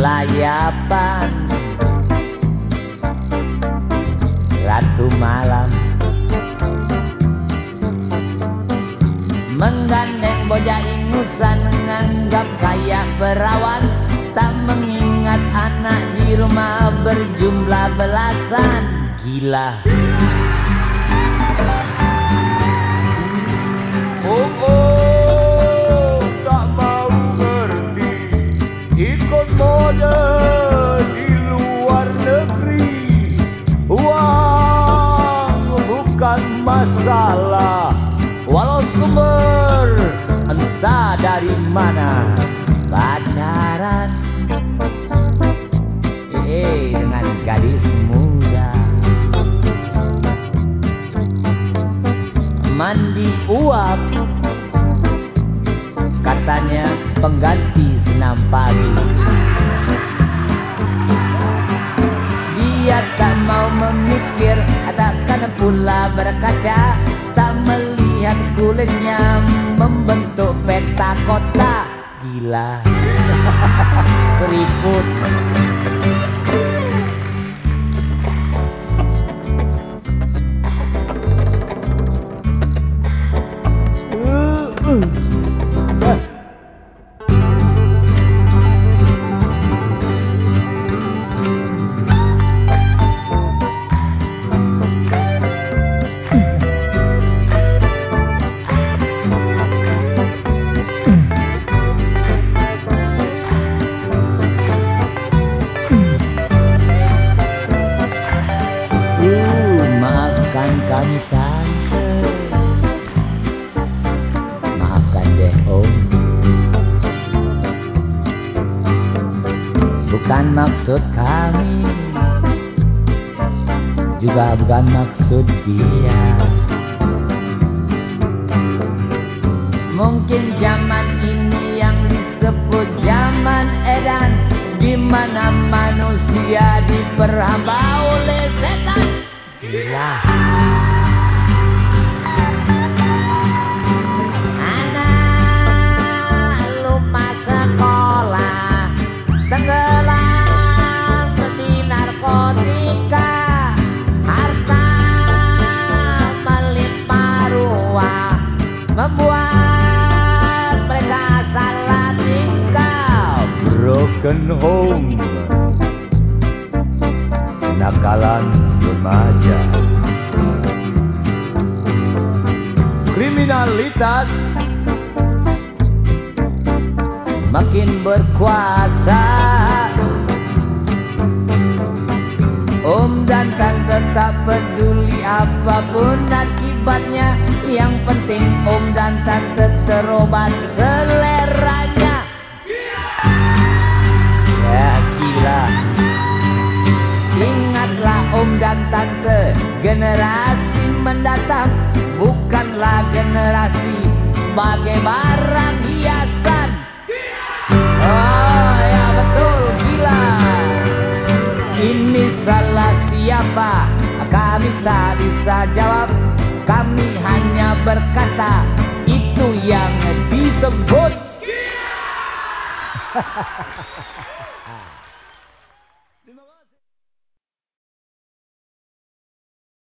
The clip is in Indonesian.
layapan ratu malam, menggandeng bocah ingusan, nganggap kayak perawan, tak mengingat anak di rumah berjumlah belasan. Gila. Oh, tak mau ngerti, ikut mode di luar negeri. Uang bukan masalah, walau sumber entah dari mana. Pacaran dengan gadis muda, mandi uap, katanya pengganti senam pagi. Dia tak mau memikir, takkan pula berkaca, tak melihat kulitnya membentuk peta kota. Gila. Keriput. Maafkan kami tante, maafkan deh om, bukan maksud kami, juga bukan maksud dia. Mungkin zaman ini yang disebut zaman edan, di mana manusia diperhamba oleh setan. Gila. Anak lupa sekolah, tenggelam di narkotika, harta melimpah ruah, membuat mereka salah tingkah. Broken home, nakalan remaja, kriminalitas makin berkuasa. Om dan tante tak peduli apapun akibatnya, yang penting om dan tante terobat seleranya. Ya gila. Ingatlah om dan tante, generasi mendatang bukanlah generasi sebagai barang hiasan. Oh ya betul, gila. Ini salah siapa? Kami tak bisa jawab. Kami hanya berkata itu yang disebut.